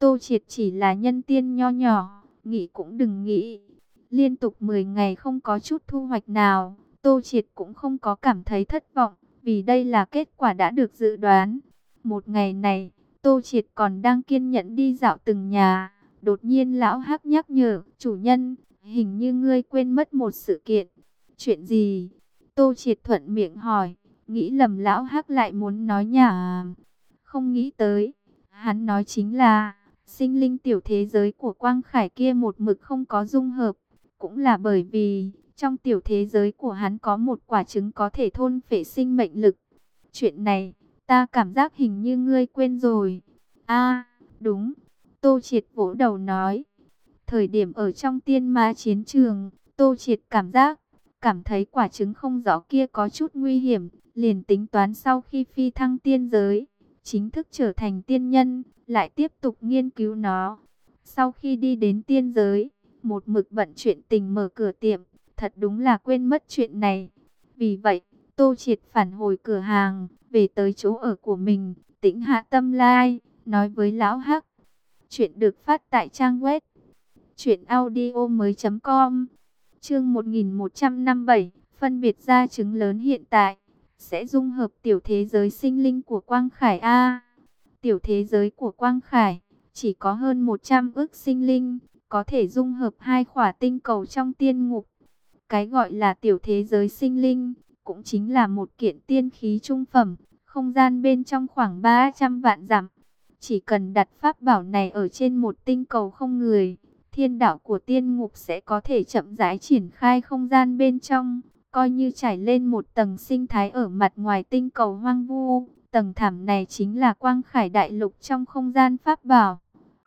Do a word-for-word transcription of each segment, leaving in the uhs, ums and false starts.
Tô Triệt chỉ là nhân tiên nho nhỏ, nghĩ cũng đừng nghĩ. Liên tục mười ngày không có chút thu hoạch nào, Tô Triệt cũng không có cảm thấy thất vọng, vì đây là kết quả đã được dự đoán. Một ngày này, Tô Triệt còn đang kiên nhẫn đi dạo từng nhà, đột nhiên lão Hắc nhắc nhở, chủ nhân, hình như ngươi quên mất một sự kiện. Chuyện gì? Tô Triệt thuận miệng hỏi, nghĩ lầm lão Hắc lại muốn nói nhảm. Không nghĩ tới, hắn nói chính là, sinh linh tiểu thế giới của Quang Khải kia một mực không có dung hợp. Cũng là bởi vì, trong tiểu thế giới của hắn có một quả trứng có thể thôn phệ sinh mệnh lực. Chuyện này, ta cảm giác hình như ngươi quên rồi. A, đúng. Tô Triệt vỗ đầu nói. Thời điểm ở trong tiên ma chiến trường, Tô Triệt cảm giác, cảm thấy quả trứng không rõ kia có chút nguy hiểm. Liền tính toán sau khi phi thăng tiên giới, chính thức trở thành tiên nhân, lại tiếp tục nghiên cứu nó. Sau khi đi đến tiên giới, một mực bận chuyện tình mở cửa tiệm, thật đúng là quên mất chuyện này. Vì vậy, Tô Triệt phản hồi cửa hàng, về tới chỗ ở của mình, tĩnh hạ tâm lai, nói với lão Hắc. Chuyện được phát tại trang web truyện audio mới chấm com. Chương một nghìn một trăm năm mươi bảy, phân biệt ra trứng lớn hiện tại sẽ dung hợp tiểu thế giới sinh linh của Quang Khải a. Tiểu thế giới của Quang Khải chỉ có hơn một trăm ức sinh linh, có thể dung hợp hai khỏa tinh cầu trong tiên ngục. Cái gọi là tiểu thế giới sinh linh, cũng chính là một kiện tiên khí trung phẩm, không gian bên trong khoảng ba trăm vạn dặm. Chỉ cần đặt pháp bảo này ở trên một tinh cầu không người, thiên đạo của tiên ngục sẽ có thể chậm rãi triển khai không gian bên trong, coi như trải lên một tầng sinh thái ở mặt ngoài tinh cầu hoang vu. Tầng thảm này chính là Quang Khải đại lục trong không gian pháp bảo.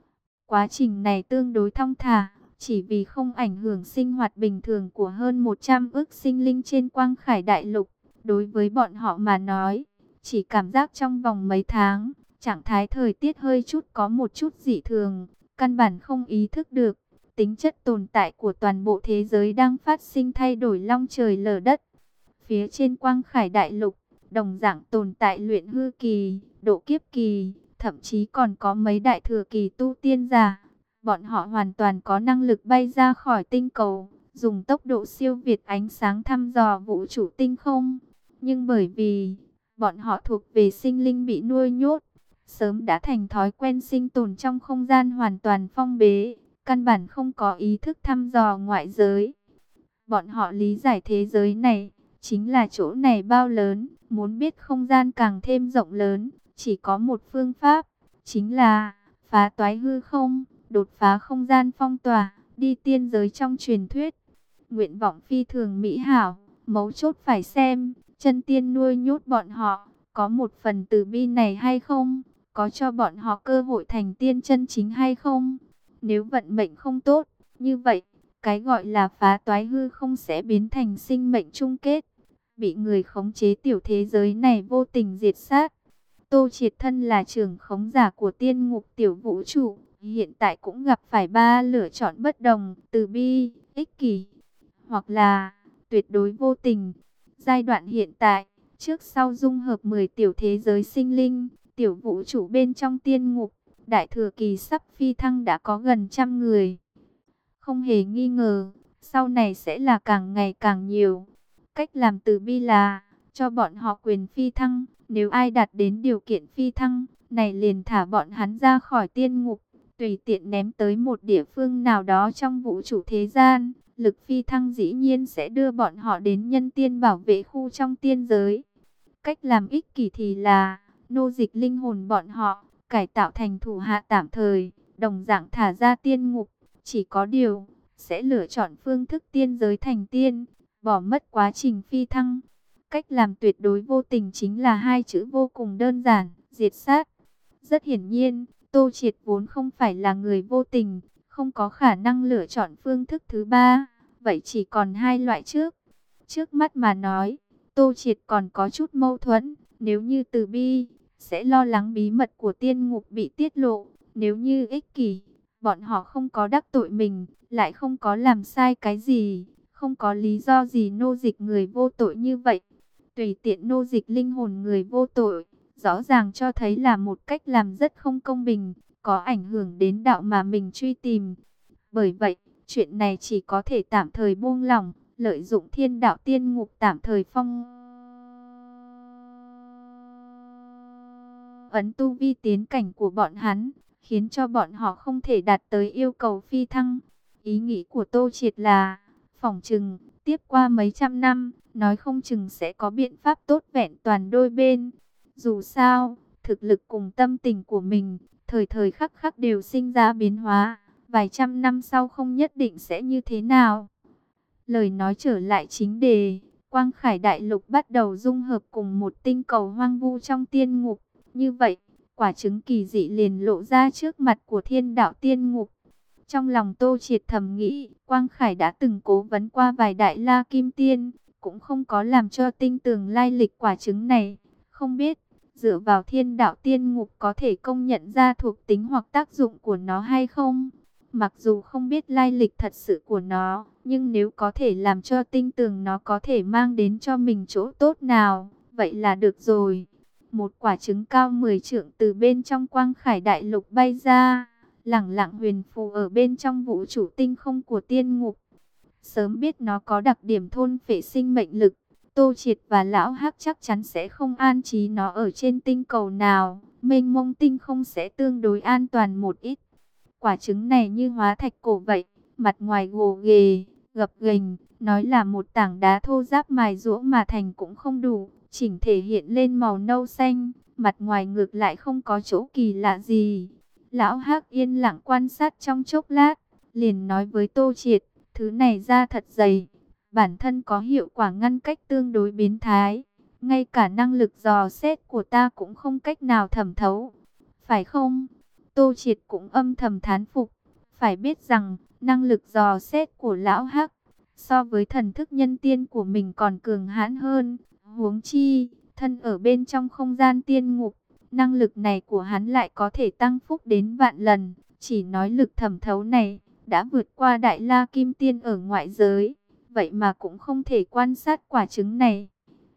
Quá trình này tương đối thong thả, chỉ vì không ảnh hưởng sinh hoạt bình thường của hơn một trăm ức sinh linh trên Quang Khải đại lục. Đối với bọn họ mà nói, chỉ cảm giác trong vòng mấy tháng, trạng thái thời tiết hơi chút có một chút dị thường, căn bản không ý thức được. Tính chất tồn tại của toàn bộ thế giới đang phát sinh thay đổi long trời lở đất. Phía trên Quang Khải đại lục, đồng dạng tồn tại luyện hư kỳ, độ kiếp kỳ, thậm chí còn có mấy đại thừa kỳ tu tiên giả. Bọn họ hoàn toàn có năng lực bay ra khỏi tinh cầu, dùng tốc độ siêu việt ánh sáng thăm dò vũ trụ tinh không. Nhưng bởi vì bọn họ thuộc về sinh linh bị nuôi nhốt, sớm đã thành thói quen sinh tồn trong không gian hoàn toàn phong bế, căn bản không có ý thức thăm dò ngoại giới. Bọn họ lý giải thế giới này chính là chỗ này bao lớn, muốn biết không gian càng thêm rộng lớn, chỉ có một phương pháp, chính là phá toái hư không, đột phá không gian phong tỏa, đi tiên giới trong truyền thuyết. Nguyện vọng phi thường mỹ hảo, mấu chốt phải xem, chân tiên nuôi nhốt bọn họ, có một phần từ bi này hay không, có cho bọn họ cơ hội thành tiên chân chính hay không. Nếu vận mệnh không tốt, như vậy, cái gọi là phá toái hư không sẽ biến thành sinh mệnh chung kết, bị người khống chế tiểu thế giới này vô tình diệt sát. Tô Triệt thân là trưởng khống giả của tiên ngục tiểu vũ trụ, hiện tại cũng gặp phải ba lựa chọn bất đồng, từ bi, ích kỷ, hoặc là tuyệt đối vô tình. Giai đoạn hiện tại, trước sau dung hợp mười tiểu thế giới sinh linh, tiểu vũ trụ bên trong tiên ngục, đại thừa kỳ sắp phi thăng đã có gần trăm người. Không hề nghi ngờ, sau này sẽ là càng ngày càng nhiều. Cách làm từ bi là cho bọn họ quyền phi thăng, nếu ai đạt đến điều kiện phi thăng, này liền thả bọn hắn ra khỏi tiên ngục, tùy tiện ném tới một địa phương nào đó trong vũ trụ thế gian. Lực phi thăng dĩ nhiên sẽ đưa bọn họ đến nhân tiên bảo vệ khu trong tiên giới. Cách làm ích kỷ thì là nô dịch linh hồn bọn họ, cải tạo thành thủ hạ tạm thời, đồng dạng thả ra tiên ngục. Chỉ có điều, sẽ lựa chọn phương thức tiên giới thành tiên, bỏ mất quá trình phi thăng. Cách làm tuyệt đối vô tình chính là hai chữ vô cùng đơn giản, diệt sát. Rất hiển nhiên, Tô Triệt vốn không phải là người vô tình, không có khả năng lựa chọn phương thức thứ ba. Vậy chỉ còn hai loại trước. Trước mắt mà nói, Tô Triệt còn có chút mâu thuẫn. Nếu như từ bi, sẽ lo lắng bí mật của tiên ngục bị tiết lộ. Nếu như ích kỷ, bọn họ không có đắc tội mình, lại không có làm sai cái gì, không có lý do gì nô dịch người vô tội như vậy. Tùy tiện nô dịch linh hồn người vô tội, rõ ràng cho thấy là một cách làm rất không công bình, có ảnh hưởng đến đạo mà mình truy tìm. Bởi vậy, chuyện này chỉ có thể tạm thời buông lỏng, lợi dụng thiên đạo tiên ngục tạm thời phong ấn tu vi tiến cảnh của bọn hắn, khiến cho bọn họ không thể đạt tới yêu cầu phi thăng. Ý nghĩ của Tô Triệt là, phỏng chừng, tiếp qua mấy trăm năm, nói không chừng sẽ có biện pháp tốt vẹn toàn đôi bên. Dù sao, thực lực cùng tâm tình của mình, thời thời khắc khắc đều sinh ra biến hóa, vài trăm năm sau không nhất định sẽ như thế nào. Lời nói trở lại chính đề, Quang Khải Đại Lục bắt đầu dung hợp cùng một tinh cầu hoang vu trong tiên ngục. Như vậy, quả trứng kỳ dị liền lộ ra trước mặt của thiên đạo tiên ngục. Trong lòng Tô Triệt thầm nghĩ, Quang Khải đã từng cố vấn qua vài đại la kim tiên, cũng không có làm cho tinh tường lai lịch quả trứng này. Không biết, dựa vào thiên đạo tiên ngục có thể công nhận ra thuộc tính hoặc tác dụng của nó hay không? Mặc dù không biết lai lịch thật sự của nó, nhưng nếu có thể làm cho tinh tường nó có thể mang đến cho mình chỗ tốt nào, vậy là được rồi. Một quả trứng cao mười trượng từ bên trong Quang Khải Đại Lục bay ra, lẳng lặng huyền phù ở bên trong vũ trụ tinh không của tiên ngục. Sớm biết nó có đặc điểm thôn phệ sinh mệnh lực, Tô Triệt và Lão Hắc chắc chắn sẽ không an trí nó ở trên tinh cầu nào, mênh mông tinh không sẽ tương đối an toàn một ít. Quả trứng này như hóa thạch cổ vậy, mặt ngoài gồ ghề, gập ghềnh, nói là một tảng đá thô ráp mài giũa mà thành cũng không đủ, chỉnh thể hiện lên màu nâu xanh, mặt ngoài ngược lại không có chỗ kỳ lạ gì. Lão Hắc yên lặng quan sát trong chốc lát, liền nói với Tô Triệt, thứ này da thật dày, bản thân có hiệu quả ngăn cách tương đối biến thái, ngay cả năng lực dò xét của ta cũng không cách nào thẩm thấu. Phải không? Tô Triệt cũng âm thầm thán phục, phải biết rằng, năng lực dò xét của Lão Hắc, so với thần thức nhân tiên của mình còn cường hãn hơn. Huống chi, thân ở bên trong không gian tiên ngục, năng lực này của hắn lại có thể tăng phúc đến vạn lần. Chỉ nói lực thẩm thấu này, đã vượt qua Đại La Kim Tiên ở ngoại giới. Vậy mà cũng không thể quan sát quả trứng này.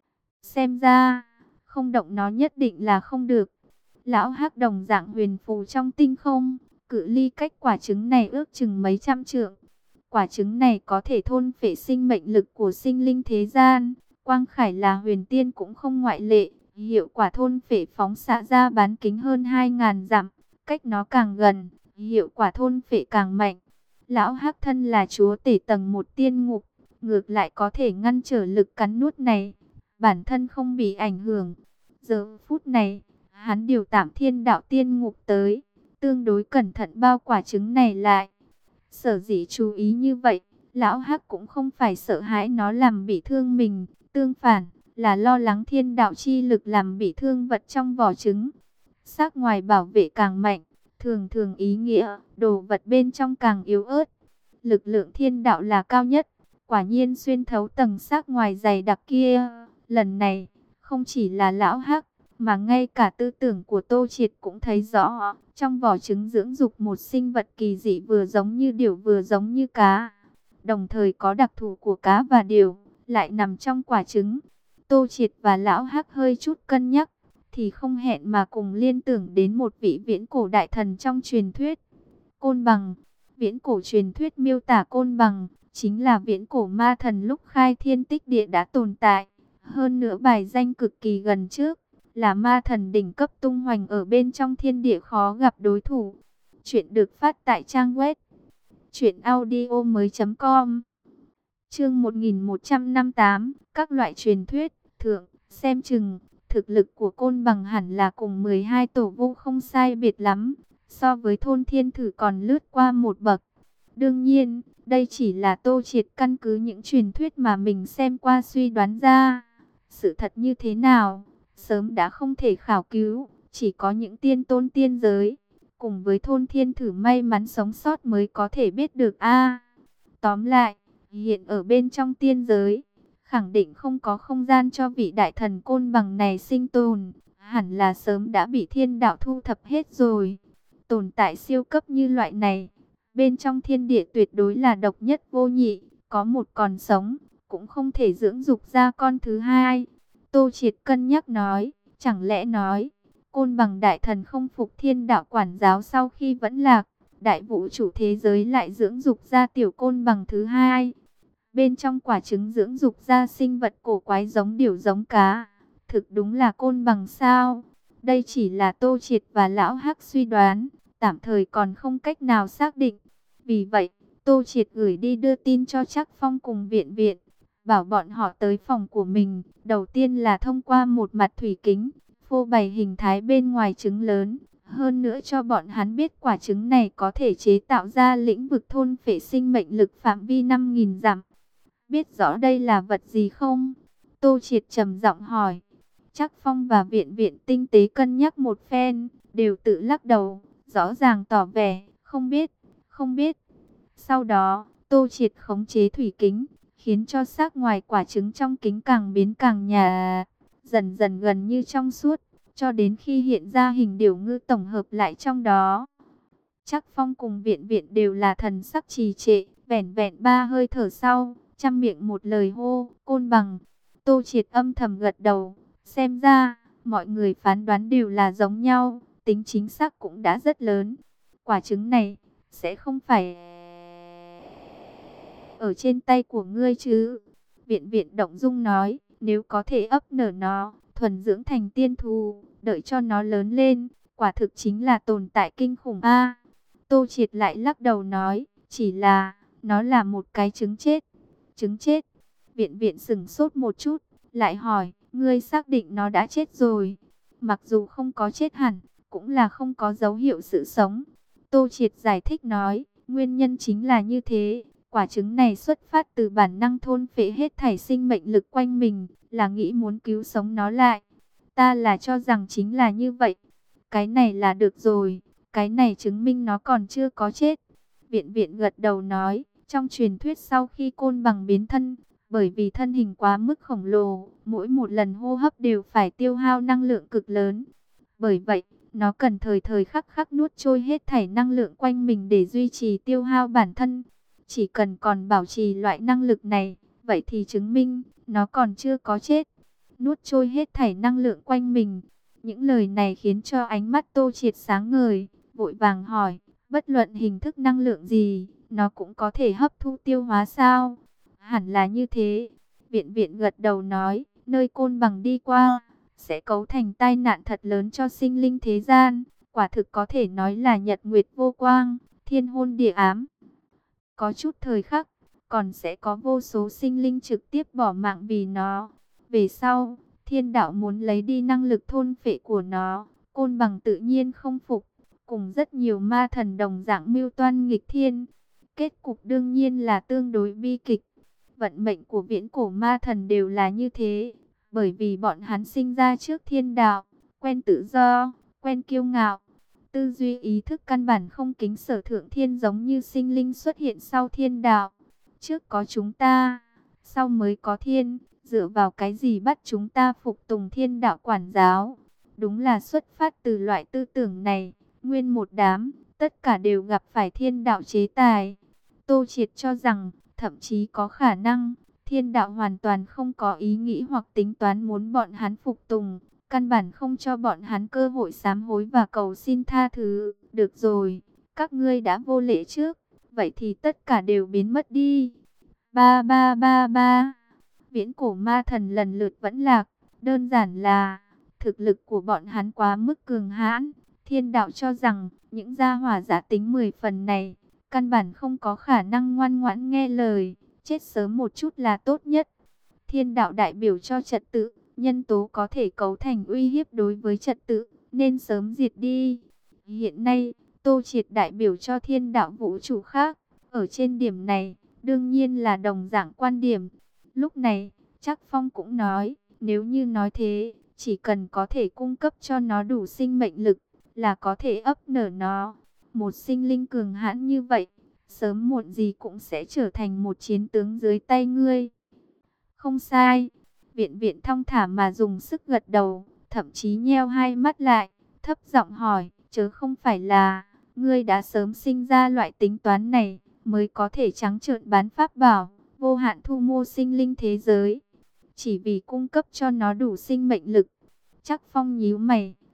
Xem ra, không động nó nhất định là không được. Lão Hắc đồng dạng huyền phù trong tinh không, cự ly cách quả trứng này ước chừng mấy trăm trượng. Quả trứng này có thể thôn phệ sinh mệnh lực của sinh linh thế gian. Quang Khải là huyền tiên cũng không ngoại lệ. Hiệu quả thôn phệ phóng xạ ra bán kính hơn hai ngàn dặm. Cách nó càng gần, hiệu quả thôn phệ càng mạnh. Lão Hắc thân là chúa tể tầng một tiên ngục, ngược lại có thể ngăn trở lực cắn nuốt này. Bản thân không bị ảnh hưởng. Giờ phút này, hắn điều tạm thiên đạo tiên ngục tới, tương đối cẩn thận bao quả trứng này lại. Sở dĩ chú ý như vậy, Lão Hắc cũng không phải sợ hãi nó làm bị thương mình, tương phản, là lo lắng thiên đạo chi lực làm bị thương vật trong vỏ trứng. Sắc ngoài bảo vệ càng mạnh, thường thường ý nghĩa, đồ vật bên trong càng yếu ớt. Lực lượng thiên đạo là cao nhất, quả nhiên xuyên thấu tầng sắc ngoài dày đặc kia. Lần này, không chỉ là Lão Hắc, mà ngay cả tư tưởng của Tô Triệt cũng thấy rõ, trong vỏ trứng dưỡng dục một sinh vật kỳ dị vừa giống như điểu vừa giống như cá. Đồng thời có đặc thù của cá và điểu, lại nằm trong quả trứng. Tô Triệt và Lão Hắc hơi chút cân nhắc, thì không hẹn mà cùng liên tưởng đến một vị viễn cổ đại thần trong truyền thuyết. Côn Bằng, viễn cổ truyền thuyết miêu tả Côn Bằng, chính là viễn cổ ma thần lúc khai thiên tích địa đã tồn tại. Hơn nữa bài danh cực kỳ gần trước, là ma thần đỉnh cấp tung hoành ở bên trong thiên địa khó gặp đối thủ. Chuyện được phát tại trang web truyện audio mới chấm com. Chương một nghìn một trăm năm mươi tám, các loại truyền thuyết. Thượng, xem chừng thực lực của Côn Bằng hẳn là cùng mười hai tổ vu không sai biệt lắm, so với thôn thiên thử còn lướt qua một bậc. Đương nhiên, đây chỉ là Tô Triệt căn cứ những truyền thuyết mà mình xem qua suy đoán ra. Sự thật như thế nào, sớm đã không thể khảo cứu, chỉ có những tiên tôn tiên giới, cùng với thôn thiên thử may mắn sống sót mới có thể biết được a. Tóm lại, hiện ở bên trong tiên giới, khẳng định không có không gian cho vị đại thần Côn Bằng này sinh tồn, hẳn là sớm đã bị thiên đạo thu thập hết rồi. Tồn tại siêu cấp như loại này, bên trong thiên địa tuyệt đối là độc nhất vô nhị, có một còn sống, cũng không thể dưỡng dục ra con thứ hai. Tô Triệt cân nhắc nói, chẳng lẽ nói, Côn Bằng đại thần không phục thiên đạo quản giáo sau khi vẫn lạc, đại vũ trụ thế giới lại dưỡng dục ra tiểu Côn Bằng thứ hai. Bên trong quả trứng dưỡng dục ra sinh vật cổ quái giống điểu giống cá. Thực đúng là Côn Bằng sao? Đây chỉ là Tô Triệt và Lão Hắc suy đoán, tạm thời còn không cách nào xác định. Vì vậy, Tô Triệt gửi đi đưa tin cho Trác Phong cùng Viện Viện, bảo bọn họ tới phòng của mình. Đầu tiên là thông qua một mặt thủy kính, phô bày hình thái bên ngoài trứng lớn. Hơn nữa cho bọn hắn biết quả trứng này có thể chế tạo ra lĩnh vực thôn phệ sinh mệnh lực phạm vi năm nghìn dặm. Biết rõ đây là vật gì không? Tô Triệt trầm giọng hỏi. Trác Phong và Viện Viện tinh tế cân nhắc một phen, đều tự lắc đầu, rõ ràng tỏ vẻ, không biết, không biết. Sau đó, Tô Triệt khống chế thủy kính, khiến cho xác ngoài quả trứng trong kính càng biến càng nhạt, dần dần gần như trong suốt, cho đến khi hiện ra hình điểu ngư tổng hợp lại trong đó. Trác Phong cùng Viện Viện đều là thần sắc trì trệ, vẻn vẹn ba hơi thở sau, trăm miệng một lời hô, Côn Bằng. Tô Triệt âm thầm gật đầu, xem ra, mọi người phán đoán đều là giống nhau, tính chính xác cũng đã rất lớn. Quả trứng này, sẽ không phải ở trên tay của ngươi chứ? Viện Viện động dung nói, nếu có thể ấp nở nó, thuần dưỡng thành tiên thú, đợi cho nó lớn lên, quả thực chính là tồn tại kinh khủng a. Tô Triệt lại lắc đầu nói, chỉ là, nó là một cái trứng chết. Trứng chết? Viện Viện sững sốt một chút, lại hỏi, ngươi xác định nó đã chết rồi? Mặc dù không có chết hẳn, cũng là không có dấu hiệu sự sống. Tô Triệt giải thích nói, nguyên nhân chính là như thế. Quả trứng này xuất phát từ bản năng thôn phệ hết thảy sinh mệnh lực quanh mình, là nghĩ muốn cứu sống nó lại. Ta là cho rằng chính là như vậy. Cái này là được rồi, cái này chứng minh nó còn chưa có chết. Viện Viện gật đầu nói, trong truyền thuyết sau khi Côn Bằng biến thân, bởi vì thân hình quá mức khổng lồ, mỗi một lần hô hấp đều phải tiêu hao năng lượng cực lớn. Bởi vậy, nó cần thời thời khắc khắc nuốt trôi hết thảy năng lượng quanh mình để duy trì tiêu hao bản thân. Chỉ cần còn bảo trì loại năng lực này, vậy thì chứng minh nó còn chưa có chết. Nuốt trôi hết thảy năng lượng quanh mình. Những lời này khiến cho ánh mắt Tô Triệt sáng ngời, vội vàng hỏi, bất luận hình thức năng lượng gì, nó cũng có thể hấp thu tiêu hóa sao? Hẳn là như thế. Viện Viện gật đầu nói, nơi Côn Bằng đi qua, sẽ cấu thành tai nạn thật lớn cho sinh linh thế gian. Quả thực có thể nói là nhật nguyệt vô quang, thiên hôn địa ám. Có chút thời khắc, còn sẽ có vô số sinh linh trực tiếp bỏ mạng vì nó. Về sau, thiên đạo muốn lấy đi năng lực thôn phệ của nó, Côn Bằng tự nhiên không phục, cùng rất nhiều ma thần đồng dạng mưu toan nghịch thiên. Kết cục đương nhiên là tương đối bi kịch. Vận mệnh của viễn cổ ma thần đều là như thế, bởi vì bọn hắn sinh ra trước thiên đạo, quen tự do, quen kiêu ngạo. Tư duy ý thức căn bản không kính sở thượng thiên, giống như sinh linh xuất hiện sau thiên đạo. Trước có chúng ta, sau mới có thiên, dựa vào cái gì bắt chúng ta phục tùng thiên đạo quản giáo? Đúng là xuất phát từ loại tư tưởng này, nguyên một đám, tất cả đều gặp phải thiên đạo chế tài. Tô Triệt cho rằng, thậm chí có khả năng, thiên đạo hoàn toàn không có ý nghĩ hoặc tính toán muốn bọn hắn phục tùng. Căn bản không cho bọn hắn cơ hội sám hối và cầu xin tha thứ. Được rồi, các ngươi đã vô lễ trước, vậy thì tất cả đều biến mất đi. Ba ba ba ba. Viễn cổ ma thần lần lượt vẫn lạc. Đơn giản là thực lực của bọn hắn quá mức cường hãn. Thiên đạo cho rằng những gia hỏa giả tính mười phần này căn bản không có khả năng ngoan ngoãn nghe lời. Chết sớm một chút là tốt nhất. Thiên đạo đại biểu cho trật tự. Nhân tố có thể cấu thành uy hiếp đối với trật tự, nên sớm diệt đi. Hiện nay, Tô Triệt đại biểu cho thiên đạo vũ trụ khác. Ở trên điểm này, đương nhiên là đồng dạng quan điểm. Lúc này, Trác Phong cũng nói, nếu như nói thế, chỉ cần có thể cung cấp cho nó đủ sinh mệnh lực, là có thể ấp nở nó. Một sinh linh cường hãn như vậy, sớm muộn gì cũng sẽ trở thành một chiến tướng dưới tay ngươi. Không sai. Viện Viện thong thả mà dùng sức gật đầu, thậm chí nheo hai mắt lại, thấp giọng hỏi, chớ không phải là, ngươi đã sớm sinh ra loại tính toán này, mới có thể trắng trợn bán pháp bảo, vô hạn thu mua sinh linh thế giới, chỉ vì cung cấp cho nó đủ sinh mệnh lực. Trác Phong nhíu mày,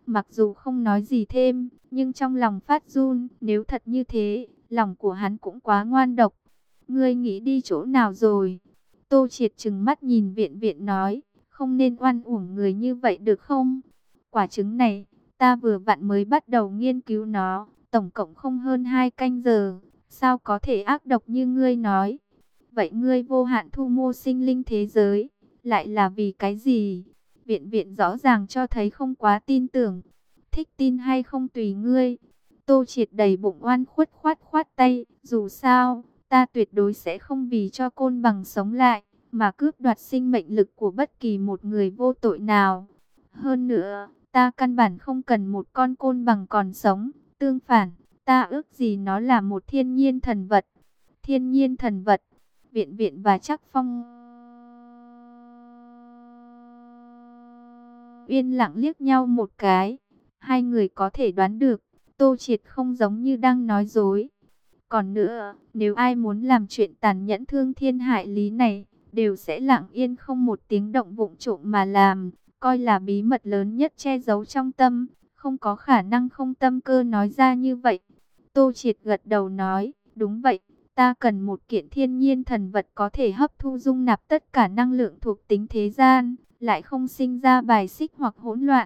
Mặc dù không nói gì thêm, nhưng trong lòng phát run, nếu thật như thế, lòng của hắn cũng quá ngoan độc. Ngươi nghĩ đi chỗ nào rồi? Tô Triệt trừng mắt nhìn Viện Viện nói, không nên oan uổng người như vậy được không? Quả trứng này, ta vừa vặn mới bắt đầu nghiên cứu nó, tổng cộng không hơn hai canh giờ, sao có thể ác độc như ngươi nói? Vậy ngươi vô hạn thu mua sinh linh thế giới, lại là vì cái gì? Viện Viện rõ ràng cho thấy không quá tin tưởng, thích tin hay không tùy ngươi. Tô Triệt đầy bụng oan khuất khoát khoát tay, dù sao, ta tuyệt đối sẽ không vì cho Côn Bằng sống lại, mà cướp đoạt sinh mệnh lực của bất kỳ một người vô tội nào. Hơn nữa, ta căn bản không cần một con Côn Bằng còn sống, tương phản, ta ước gì nó là một thiên nhiên thần vật. Thiên nhiên thần vật, Viện Viện và Trác Phong yên lặng liếc nhau một cái. Hai người có thể đoán được, Tô Triệt không giống như đang nói dối. Còn nữa, nếu ai muốn làm chuyện tàn nhẫn thương thiên hại lý này, đều sẽ lặng yên không một tiếng động vụng trộm mà làm, coi là bí mật lớn nhất che giấu trong tâm, không có khả năng không tâm cơ nói ra như vậy. Tô Triệt gật đầu nói, đúng vậy, ta cần một kiện thiên nhiên thần vật có thể hấp thu dung nạp tất cả năng lượng thuộc tính thế gian, lại không sinh ra bài xích hoặc hỗn loạn.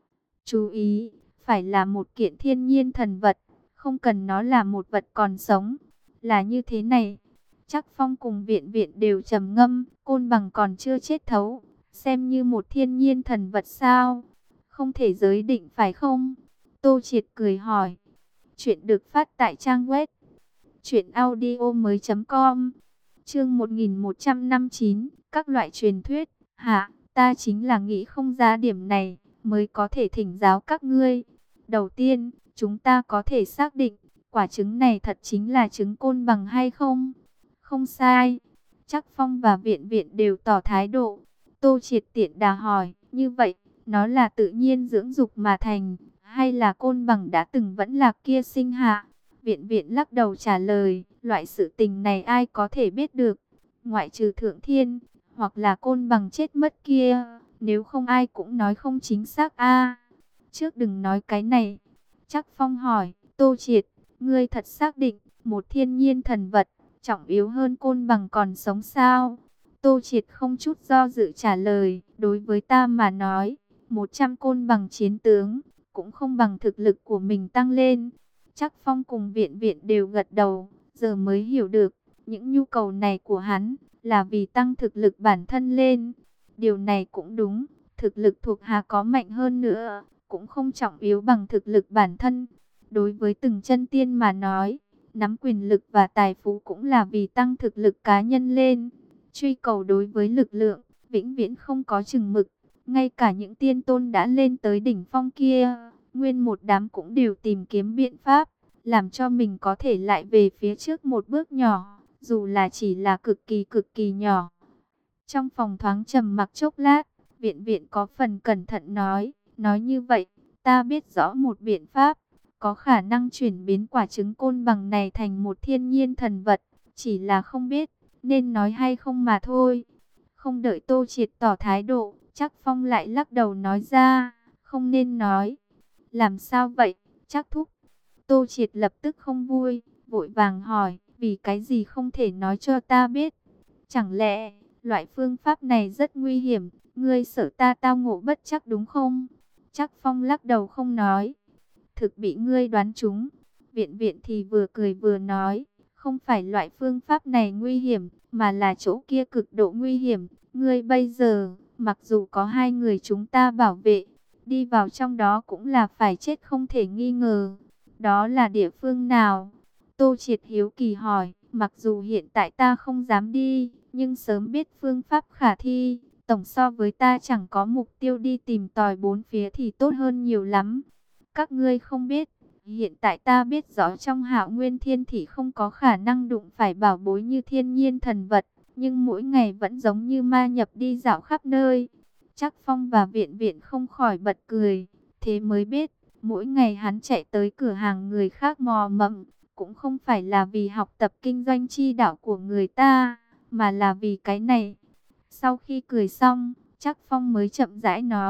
Chú ý, phải là một kiện thiên nhiên thần vật, không cần nó là một vật còn sống. Là như thế này, Trác Phong cùng Viện Viện đều trầm ngâm, Côn Bằng còn chưa chết thấu, xem như một thiên nhiên thần vật sao? Không thể giới định phải không? Tô Triệt cười hỏi. Chuyện được phát tại trang web truyện audio mới chấm com. Chương một nghìn một trăm năm mươi chín, các loại truyền thuyết. Hạ, ta chính là nghĩ không ra điểm này, mới có thể thỉnh giáo các ngươi. Đầu tiên, chúng ta có thể xác định, quả trứng này thật chính là trứng Côn Bằng hay không? Không sai. Trác Phong và Viện Viện đều tỏ thái độ. Tô Triệt tiện đà hỏi, như vậy, nó là tự nhiên dưỡng dục mà thành, hay là Côn Bằng đã từng vẫn lạc kia sinh hạ? Viện Viện lắc đầu trả lời, loại sự tình này ai có thể biết được, ngoại trừ Thượng Thiên, hoặc là Côn Bằng chết mất kia, nếu không ai cũng nói không chính xác a. Trước đừng nói cái này. Trác Phong hỏi, Tô Triệt, ngươi thật xác định, một thiên nhiên thần vật, trọng yếu hơn Côn Bằng còn sống sao? Tô Triệt không chút do dự trả lời, đối với ta mà nói, một trăm Côn Bằng chiến tướng, cũng không bằng thực lực của mình tăng lên. Trác Phong cùng Viện Viện đều gật đầu, giờ mới hiểu được, những nhu cầu này của hắn, là vì tăng thực lực bản thân lên. Điều này cũng đúng, thực lực thuộc hạ có mạnh hơn nữa, cũng không trọng yếu bằng thực lực bản thân. Đối với từng chân tiên mà nói, nắm quyền lực và tài phú cũng là vì tăng thực lực cá nhân lên. Truy cầu đối với lực lượng, vĩnh viễn không có chừng mực. Ngay cả những tiên tôn đã lên tới đỉnh phong kia, nguyên một đám cũng đều tìm kiếm biện pháp, làm cho mình có thể lại về phía trước một bước nhỏ, dù là chỉ là cực kỳ cực kỳ nhỏ. Trong phòng thoáng trầm mặc chốc lát, Viện Viện có phần cẩn thận nói, nói như vậy, ta biết rõ một biện pháp, có khả năng chuyển biến quả trứng Côn Bằng này thành một thiên nhiên thần vật, chỉ là không biết, nên nói hay không mà thôi. Không đợi Tô Triệt tỏ thái độ, Trác Phong lại lắc đầu nói ra, không nên nói. Làm sao vậy, Trác thúc? Tô Triệt lập tức không vui, vội vàng hỏi, vì cái gì không thể nói cho ta biết? Chẳng lẽ, loại phương pháp này rất nguy hiểm, ngươi sợ ta tao ngộ bất chắc đúng không? Trác Phong lắc đầu không nói. Thực bị ngươi đoán trúng. Viện Viện thì vừa cười vừa nói, không phải loại phương pháp này nguy hiểm, mà là chỗ kia cực độ nguy hiểm. Ngươi bây giờ, mặc dù có hai người chúng ta bảo vệ, đi vào trong đó cũng là phải chết không thể nghi ngờ. Đó là địa phương nào? Tô Triệt hiếu kỳ hỏi, mặc dù hiện tại ta không dám đi, nhưng sớm biết phương pháp khả thi, tổng so với ta chẳng có mục tiêu đi tìm tòi bốn phía thì tốt hơn nhiều lắm. Các ngươi không biết, hiện tại ta biết rõ trong Hạo Nguyên Thiên Thị không có khả năng đụng phải bảo bối như thiên nhiên thần vật, nhưng mỗi ngày vẫn giống như ma nhập đi dạo khắp nơi. Trác Phong và Viện Viện không khỏi bật cười, thế mới biết, mỗi ngày hắn chạy tới cửa hàng người khác mò mẫm, cũng không phải là vì học tập kinh doanh chi đạo của người ta, mà là vì cái này. Sau khi cười xong, Trác Phong mới chậm rãi nói,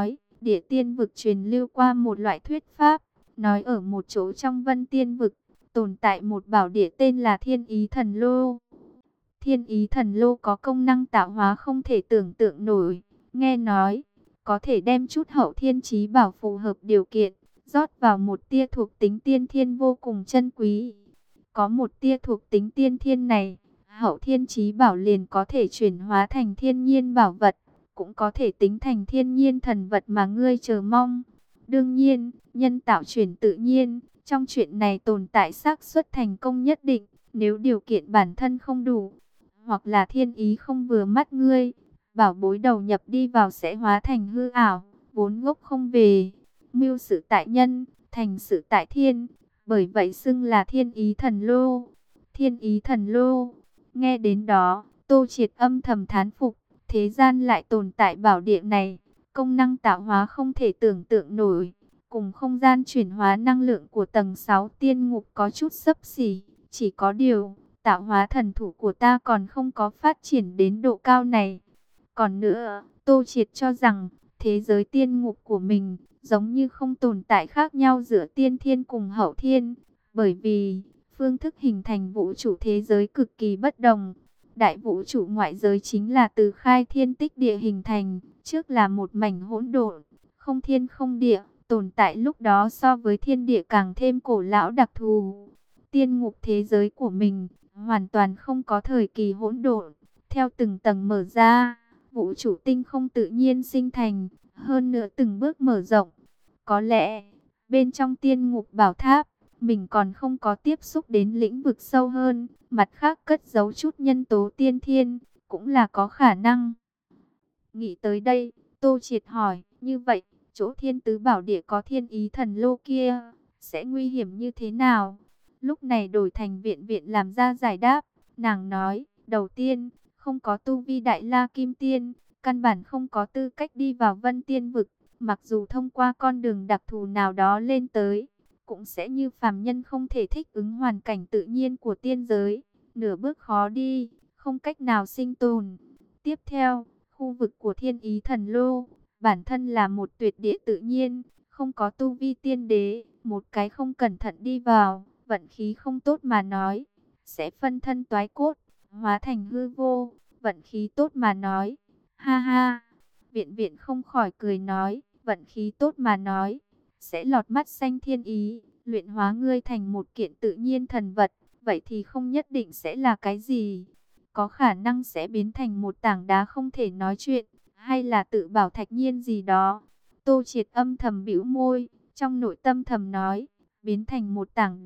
Địa tiên vực truyền lưu qua một loại thuyết pháp, nói ở một chỗ trong Vân Tiên vực, tồn tại một bảo địa tên là Thiên Ý Thần Lô. Thiên Ý Thần Lô có công năng tạo hóa không thể tưởng tượng nổi, nghe nói có thể đem chút hậu thiên chí bảo phù hợp điều kiện, rót vào một tia thuộc tính tiên thiên vô cùng chân quý. Có một tia thuộc tính tiên thiên này, hậu thiên chí bảo liền có thể chuyển hóa thành thiên nhiên bảo vật, cũng có thể tính thành thiên nhiên thần vật mà ngươi chờ mong. Đương nhiên, nhân tạo chuyển tự nhiên, trong chuyện này tồn tại xác suất thành công nhất định, nếu điều kiện bản thân không đủ, hoặc là thiên ý không vừa mắt ngươi, bảo bối đầu nhập đi vào sẽ hóa thành hư ảo, vốn gốc không về. Mưu sự tại nhân, thành sự tại thiên, bởi vậy xưng là Thiên Ý Thần Lô. Thiên Ý Thần Lô, nghe đến đó, Tô Triệt âm thầm thán phục, thế gian lại tồn tại bảo địa này, công năng tạo hóa không thể tưởng tượng nổi, cùng không gian chuyển hóa năng lượng của tầng sáu tiên ngục có chút xấp xỉ, chỉ có điều, tạo hóa thần thủ của ta còn không có phát triển đến độ cao này. Còn nữa, Tô Triệt cho rằng, thế giới tiên ngục của mình, giống như không tồn tại khác nhau giữa tiên thiên cùng hậu thiên, bởi vì, phương thức hình thành vũ trụ thế giới cực kỳ bất đồng. Đại vũ trụ ngoại giới chính là từ khai thiên tích địa hình thành, trước là một mảnh hỗn độn, không thiên không địa, tồn tại lúc đó so với thiên địa càng thêm cổ lão đặc thù. Tiên ngục thế giới của mình, hoàn toàn không có thời kỳ hỗn độn, theo từng tầng mở ra, vũ trụ tinh không tự nhiên sinh thành, hơn nữa từng bước mở rộng. Có lẽ, bên trong tiên ngục bảo tháp, mình còn không có tiếp xúc đến lĩnh vực sâu hơn, mặt khác cất giấu chút nhân tố tiên thiên, cũng là có khả năng. Nghĩ tới đây, Tô Triệt hỏi, như vậy, chỗ Thiên Tứ Bảo Địa có Thiên Ý Thần Lô kia, sẽ nguy hiểm như thế nào? Lúc này đổi thành viện viện làm ra giải đáp, nàng nói, đầu tiên, không có tu vi Đại La Kim Tiên, căn bản không có tư cách đi vào Vân Tiên Vực, mặc dù thông qua con đường đặc thù nào đó lên tới, cũng sẽ như phàm nhân không thể thích ứng hoàn cảnh tự nhiên của tiên giới, nửa bước khó đi, không cách nào sinh tồn. Tiếp theo, khu vực của Thiên Ý Thần Lô, bản thân là một tuyệt địa tự nhiên, không có tu vi tiên đế, một cái không cẩn thận đi vào, vận khí không tốt mà nói, sẽ phân thân toái cốt, hóa thành hư vô, vận khí tốt mà nói, ha ha. Viện viện không khỏi cười nói, vận khí tốt mà nói, sẽ lọt mắt xanh thiên ý, luyện hóa ngươi thành một kiện tự nhiên thần vật, vậy thì không nhất định sẽ là cái gì. Có khả năng sẽ biến thành một tảng đá không thể nói chuyện, hay là tự bảo thạch nhiên gì đó. Tô Triệt âm thầm bĩu môi, trong nội tâm thầm nói, biến thành một tảng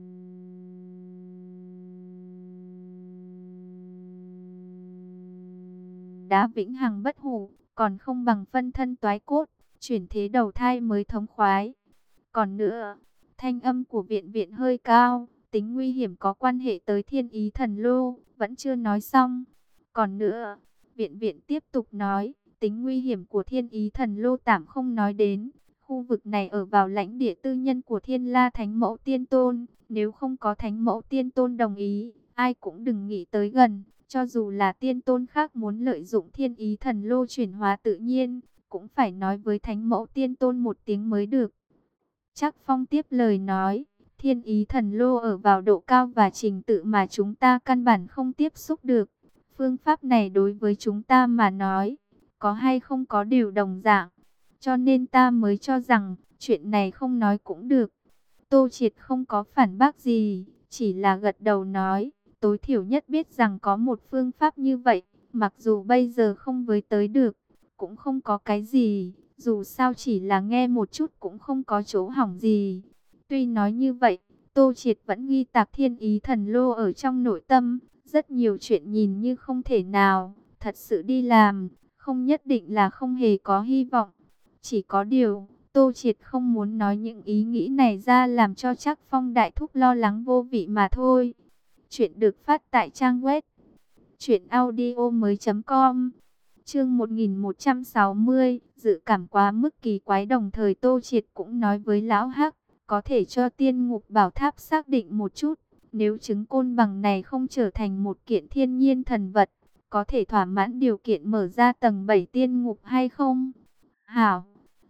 đá vĩnh hằng bất hủ, còn không bằng phân thân toái cốt, chuyển thế đầu thai mới thống khoái. Còn nữa, thanh âm của viện viện hơi cao, tính nguy hiểm có quan hệ tới Thiên Ý Thần Lô, vẫn chưa nói xong. Còn nữa, viện viện tiếp tục nói, tính nguy hiểm của Thiên Ý Thần Lô tạm không nói đến. Khu vực này ở vào lãnh địa tư nhân của Thiên La Thánh Mẫu Tiên Tôn, nếu không có Thánh Mẫu Tiên Tôn đồng ý, ai cũng đừng nghĩ tới gần. Cho dù là tiên tôn khác muốn lợi dụng Thiên Ý Thần Lô chuyển hóa tự nhiên, cũng phải nói với Thánh Mẫu Tiên Tôn một tiếng mới được. Trác Phong tiếp lời nói, Thiên Ý Thần Lô ở vào độ cao và trình tự mà chúng ta căn bản không tiếp xúc được. Phương pháp này đối với chúng ta mà nói, có hay không có điều đồng dạng. Cho nên ta mới cho rằng, chuyện này không nói cũng được. Tô Triệt không có phản bác gì, chỉ là gật đầu nói, tối thiểu nhất biết rằng có một phương pháp như vậy, mặc dù bây giờ không với tới được, cũng không có cái gì, dù sao chỉ là nghe một chút cũng không có chỗ hỏng gì. Tuy nói như vậy, Tô Triệt vẫn ghi tạc Thiên Ý Thần Lô ở trong nội tâm, rất nhiều chuyện nhìn như không thể nào, thật sự đi làm, không nhất định là không hề có hy vọng. Chỉ có điều, Tô Triệt không muốn nói những ý nghĩ này ra làm cho Trác Phong đại thúc lo lắng vô vị mà thôi. Chuyện được phát tại trang web truyện audio mới chấm com. Chương một nghìn một trăm sáu mươi, dự cảm quá mức kỳ quái, đồng thời Tô Triệt cũng nói với lão Hắc, có thể cho tiên ngục bảo tháp xác định một chút, nếu trứng côn bằng này không trở thành một kiện thiên nhiên thần vật, có thể thỏa mãn điều kiện mở ra tầng bảy tiên ngục hay không? Hảo,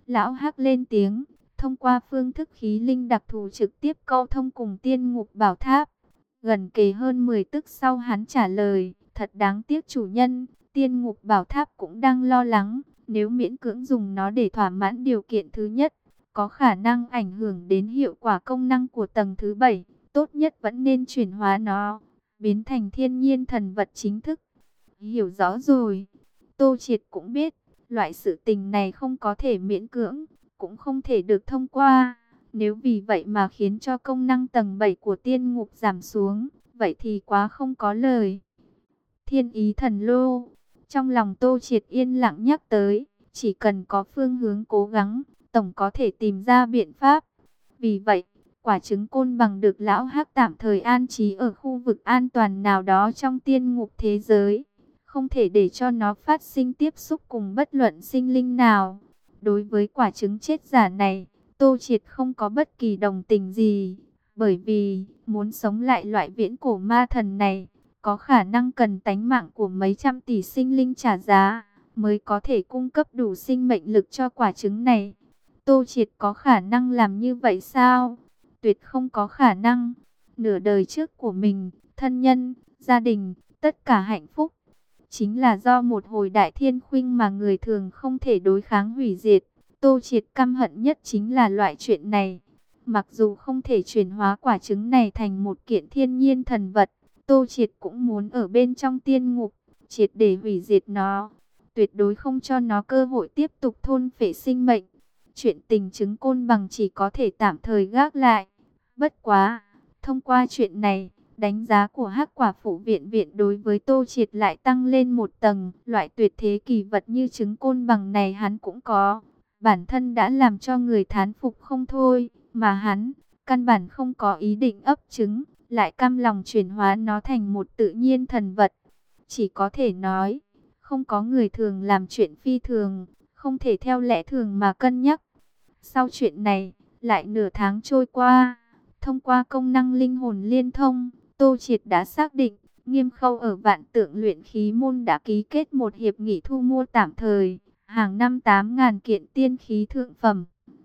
Lão Hắc lên tiếng, thông qua phương thức khí linh đặc thù trực tiếp câu thông cùng tiên ngục bảo tháp. Gần kề hơn mười tức sau hắn trả lời, thật đáng tiếc chủ nhân, tiên ngục bảo tháp cũng đang lo lắng, nếu miễn cưỡng dùng nó để thỏa mãn điều kiện thứ nhất, có khả năng ảnh hưởng đến hiệu quả công năng của tầng thứ bảy, tốt nhất vẫn nên chuyển hóa nó, biến thành thiên nhiên thần vật chính thức. Hiểu rõ rồi, Tô Triệt cũng biết, loại sự tình này không có thể miễn cưỡng, cũng không thể được thông qua. Nếu vì vậy mà khiến cho công năng tầng bảy của tiên ngục giảm xuống, vậy thì quá không có lời. Thiên ý thần lô, trong lòng Tô Triệt yên lặng nhắc tới, chỉ cần có phương hướng cố gắng, tổng có thể tìm ra biện pháp. Vì vậy, quả trứng côn bằng được lão Hắc tạm thời an trí ở khu vực an toàn nào đó trong tiên ngục thế giới. Không thể để cho nó phát sinh tiếp xúc cùng bất luận sinh linh nào. Đối với quả trứng chết giả này, Tô Triệt không có bất kỳ đồng tình gì. Bởi vì, muốn sống lại loại viễn cổ ma thần này, có khả năng cần tánh mạng của mấy trăm tỷ sinh linh trả giá, mới có thể cung cấp đủ sinh mệnh lực cho quả trứng này. Tô Triệt có khả năng làm như vậy sao? Tuyệt không có khả năng. Nửa đời trước của mình, thân nhân, gia đình, tất cả hạnh phúc, chính là do một hồi đại thiên khuynh mà người thường không thể đối kháng hủy diệt. Tô Triệt căm hận nhất chính là loại chuyện này. Mặc dù không thể chuyển hóa quả trứng này thành một kiện thiên nhiên thần vật, Tô Triệt cũng muốn ở bên trong tiên ngục, triệt để hủy diệt nó. Tuyệt đối không cho nó cơ hội tiếp tục thôn phệ sinh mệnh. Chuyện tình trứng côn bằng chỉ có thể tạm thời gác lại. Bất quá, thông qua chuyện này, đánh giá của Hắc Quả Phụ Viện Viện đối với Tô Triệt lại tăng lên một tầng. Loại tuyệt thế kỳ vật như trứng côn bằng này hắn cũng có. Bản thân đã làm cho người thán phục không thôi. Mà hắn, căn bản không có ý định ấp trứng, lại cam lòng chuyển hóa nó thành một tự nhiên thần vật. Chỉ có thể nói, không có người thường làm chuyện phi thường, không thể theo lẽ thường mà cân nhắc. Sau chuyện này, lại nửa tháng trôi qua, thông qua công năng linh hồn liên thông, Tô Triệt đã xác định, Nghiêm Khâu ở Vạn Tượng Luyện Khí Môn đã ký kết một hiệp nghị thu mua tạm thời, hàng năm tám nghìn kiện tiên khí thượng phẩm.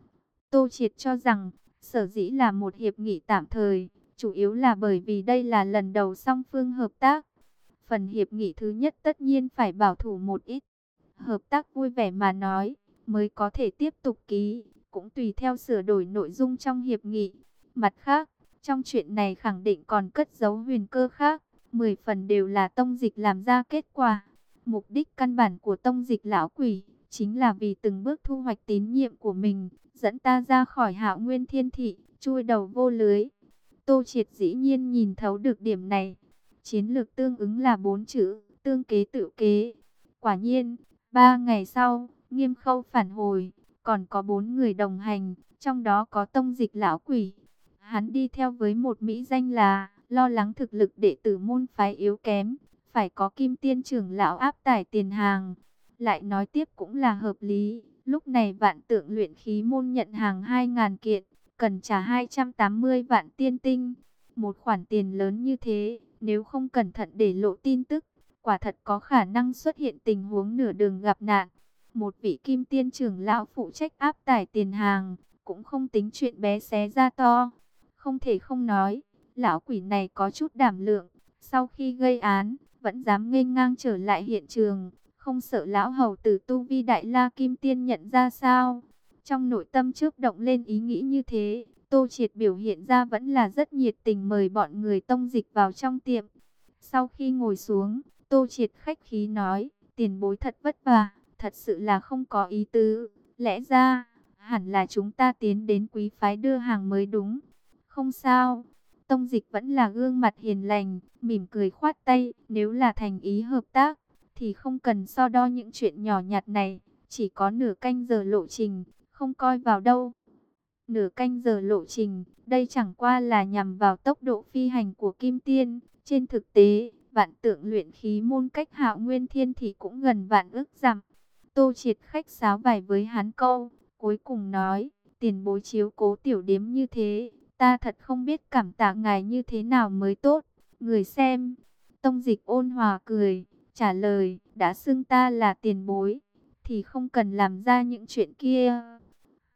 Tô Triệt cho rằng, sở dĩ là một hiệp nghị tạm thời, chủ yếu là bởi vì đây là lần đầu song phương hợp tác. Phần hiệp nghị thứ nhất tất nhiên phải bảo thủ một ít. Hợp tác vui vẻ mà nói, mới có thể tiếp tục ký, cũng tùy theo sửa đổi nội dung trong hiệp nghị. Mặt khác, trong chuyện này khẳng định còn cất giấu huyền cơ khác, mười phần đều là tông dịch làm ra kết quả. Mục đích căn bản của tông dịch lão quỷ, chính là vì từng bước thu hoạch tín nhiệm của mình, dẫn ta ra khỏi Hạo Nguyên Thiên Thị, chui đầu vô lưới. Tô Triệt dĩ nhiên nhìn thấu được điểm này. Chiến lược tương ứng là bốn chữ, tương kế tự kế. Quả nhiên, ba ngày sau, Nghiêm Khâu phản hồi, còn có bốn người đồng hành, trong đó có tông dịch lão quỷ. Hắn đi theo với một mỹ danh là, lo lắng thực lực đệ tử môn phái yếu kém, phải có kim tiên trưởng lão áp tải tiền hàng. Lại nói tiếp cũng là hợp lý, lúc này Vạn Tượng Luyện Khí Môn nhận hàng hai nghìn kiện, cần trả hai trăm tám mươi vạn tiên tinh. Một khoản tiền lớn như thế, nếu không cẩn thận để lộ tin tức, quả thật có khả năng xuất hiện tình huống nửa đường gặp nạn. Một vị kim tiên trưởng lão phụ trách áp tải tiền hàng, cũng không tính chuyện bé xé ra to. Không thể không nói, lão quỷ này có chút đảm lượng, sau khi gây án, vẫn dám nghênh ngang trở lại hiện trường, không sợ lão hầu tử tu vi đại la kim tiên nhận ra sao. Trong nội tâm chớp động lên ý nghĩ như thế, Tô Triệt biểu hiện ra vẫn là rất nhiệt tình mời bọn người tông dịch vào trong tiệm. Sau khi ngồi xuống, Tô Triệt khách khí nói, tiền bối thật vất vả, thật sự là không có ý tứ. Lẽ ra, hẳn là chúng ta tiến đến quý phái đưa hàng mới đúng. Không sao, tông dịch vẫn là gương mặt hiền lành, mỉm cười khoát tay. Nếu là thành ý hợp tác, thì không cần so đo những chuyện nhỏ nhặt này. Chỉ có nửa canh giờ lộ trình, không coi vào đâu. Nửa canh giờ lộ trình, đây chẳng qua là nhằm vào tốc độ phi hành của Kim Tiên. Trên thực tế, Vạn Tượng Luyện Khí Môn cách Hạo Nguyên Thiên thì cũng gần vạn ức dặm. Tô Triệt khách sáo vài với hắn câu, cuối cùng nói, tiền bối chiếu cố tiểu điếm như thế, ta thật không biết cảm tạ ngài như thế nào mới tốt. Người xem, tông dịch ôn hòa cười, trả lời, đã xưng ta là tiền bối, thì không cần làm ra những chuyện kia.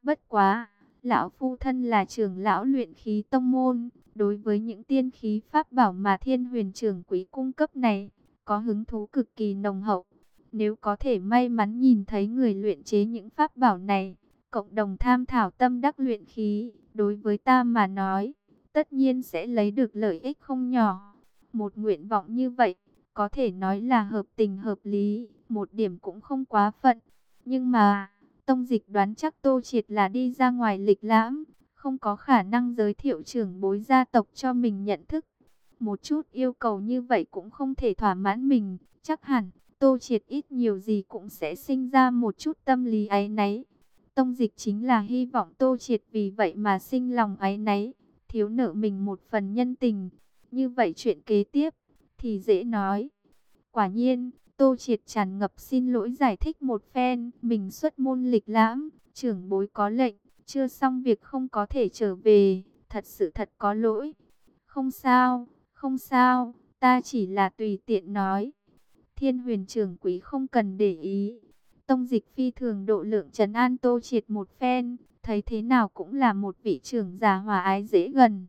Bất quá, lão phu thân là trưởng lão luyện khí tông môn, đối với những tiên khí pháp bảo mà Thiên Huyền trưởng quý cung cấp này, có hứng thú cực kỳ nồng hậu. Nếu có thể may mắn nhìn thấy người luyện chế những pháp bảo này, cộng đồng tham thảo tâm đắc luyện khí, đối với ta mà nói, tất nhiên sẽ lấy được lợi ích không nhỏ. Một nguyện vọng như vậy, có thể nói là hợp tình hợp lý, một điểm cũng không quá phận. Nhưng mà, Tông Dịch đoán chắc Tô Triệt là đi ra ngoài lịch lãm, không có khả năng giới thiệu trưởng bối gia tộc cho mình nhận thức. Một chút yêu cầu như vậy cũng không thể thỏa mãn mình, chắc hẳn Tô Triệt ít nhiều gì cũng sẽ sinh ra một chút tâm lý áy náy. Tông Dịch chính là hy vọng Tô Triệt vì vậy mà sinh lòng áy náy, thiếu nợ mình một phần nhân tình. Như vậy chuyện kế tiếp thì dễ nói. Quả nhiên, Tô Triệt tràn ngập xin lỗi giải thích một phen, mình xuất môn lịch lãm, trưởng bối có lệnh, chưa xong việc không có thể trở về, thật sự thật có lỗi. Không sao, không sao, ta chỉ là tùy tiện nói. Thiên Huyền trưởng quý không cần để ý. Tông Dịch phi thường độ lượng trấn an Tô Triệt một phen, thấy thế nào cũng là một vị trưởng già hòa ái dễ gần.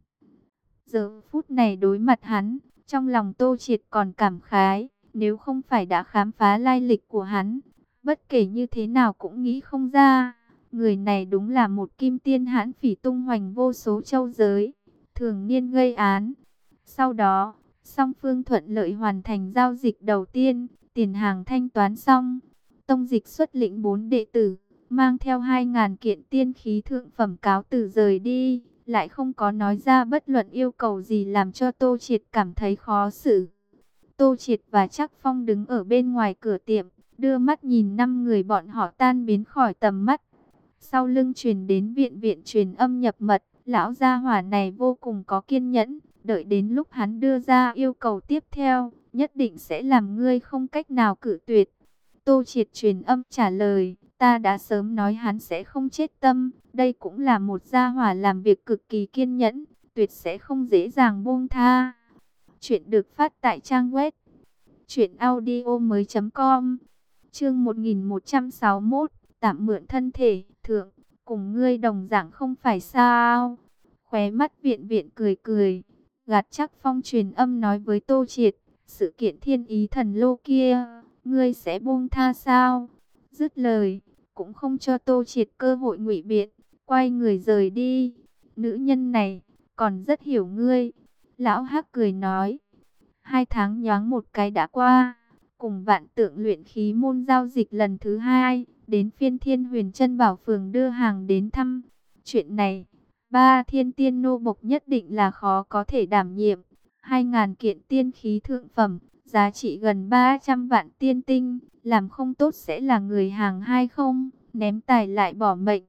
Giờ phút này đối mặt hắn, trong lòng Tô Triệt còn cảm khái, nếu không phải đã khám phá lai lịch của hắn, bất kể như thế nào cũng nghĩ không ra. Người này đúng là một kim tiên hãn phỉ tung hoành vô số châu giới, thường niên gây án. Sau đó, song phương thuận lợi hoàn thành giao dịch đầu tiên, tiền hàng thanh toán xong. Tông Dịch xuất lĩnh bốn đệ tử, mang theo hai ngàn kiện tiên khí thượng phẩm cáo từ rời đi, lại không có nói ra bất luận yêu cầu gì làm cho Tô Triệt cảm thấy khó xử. Tô Triệt và Trác Phong đứng ở bên ngoài cửa tiệm, đưa mắt nhìn năm người bọn họ tan biến khỏi tầm mắt. Sau lưng truyền đến viện viện truyền âm nhập mật, lão gia hỏa này vô cùng có kiên nhẫn, đợi đến lúc hắn đưa ra yêu cầu tiếp theo, nhất định sẽ làm ngươi không cách nào cự tuyệt. Tô Triệt truyền âm trả lời, ta đã sớm nói hắn sẽ không chết tâm, đây cũng là một gia hỏa làm việc cực kỳ kiên nhẫn, tuyệt sẽ không dễ dàng buông tha. Chuyện được phát tại trang web truyện audio mới chấm com. Chương một nghìn một trăm sáu mươi mốt, tạm mượn thân thể, thượng, cùng ngươi đồng dạng không phải sao? Khóe mắt viện viện cười cười, gạt Trác Phong truyền âm nói với Tô Triệt, sự kiện thiên ý thần lô kia, ngươi sẽ buông tha sao? Dứt lời, cũng không cho Tô Triệt cơ hội ngụy biện, quay người rời đi. Nữ nhân này, còn rất hiểu ngươi. Lão Hắc cười nói, hai tháng nhoáng một cái đã qua, cùng Vạn Tượng luyện khí môn giao dịch lần thứ hai, đến phiên Thiên Huyền Chân Bảo phường đưa hàng đến thăm. Chuyện này, ba thiên tiên nô bộc nhất định là khó có thể đảm nhiệm. Hai ngàn kiện tiên khí thượng phẩm, giá trị gần ba trăm vạn tiên tinh, làm không tốt sẽ là người hàng hai không, ném tài lại bỏ mệnh.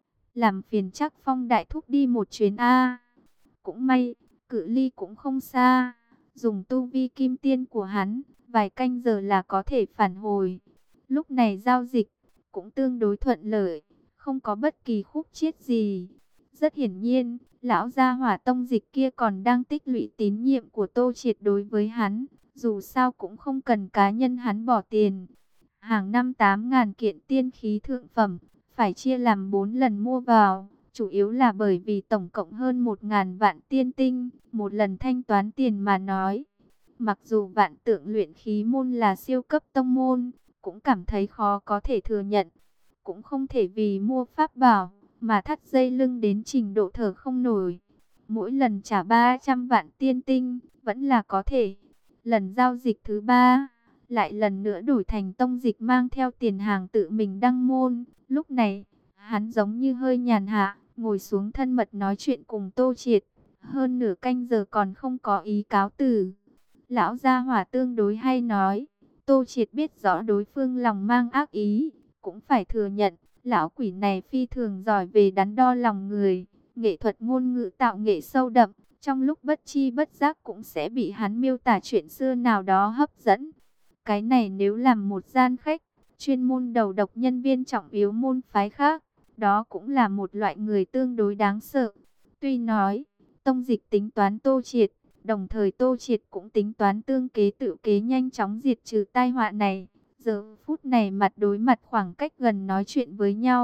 Làm phiền Trác Phong đại thúc đi một chuyến a. Cũng may, cự ly cũng không xa, dùng tu vi kim tiên của hắn, vài canh giờ là có thể phản hồi. Lúc này giao dịch cũng tương đối thuận lợi, không có bất kỳ khúc chiết gì. Rất hiển nhiên, lão gia hỏa Tông Dịch kia còn đang tích lũy tín nhiệm của Tô Triệt đối với hắn, dù sao cũng không cần cá nhân hắn bỏ tiền. Hàng năm tám ngàn kiện tiên khí thượng phẩm, phải chia làm bốn lần mua vào, chủ yếu là bởi vì tổng cộng hơn một ngàn vạn tiên tinh, một lần thanh toán tiền mà nói. Mặc dù Vạn Tượng luyện khí môn là siêu cấp tông môn, cũng cảm thấy khó có thể thừa nhận. Cũng không thể vì mua pháp bảo mà thắt dây lưng đến trình độ thở không nổi. Mỗi lần trả ba trăm vạn tiên tinh, vẫn là có thể. Lần giao dịch thứ ba, lại lần nữa đổi thành Tông Dịch mang theo tiền hàng tự mình đăng môn. Lúc này, hắn giống như hơi nhàn hạ, ngồi xuống thân mật nói chuyện cùng Tô Triệt. Hơn nửa canh giờ còn không có ý cáo từ. Lão gia hỏa tương đối hay nói, Tô Triệt biết rõ đối phương lòng mang ác ý, cũng phải thừa nhận, lão quỷ này phi thường giỏi về đắn đo lòng người, nghệ thuật ngôn ngữ tạo nghệ sâu đậm, trong lúc bất chi bất giác cũng sẽ bị hắn miêu tả chuyện xưa nào đó hấp dẫn. Cái này nếu làm một gian khách, chuyên môn đầu độc nhân viên trọng yếu môn phái khác, đó cũng là một loại người tương đối đáng sợ. Tuy nói, Tông Dịch tính toán Tô Triệt, đồng thời Tô Triệt cũng tính toán tương kế tự kế nhanh chóng diệt trừ tai họa này. Giờ phút này mặt đối mặt khoảng cách gần nói chuyện với nhau,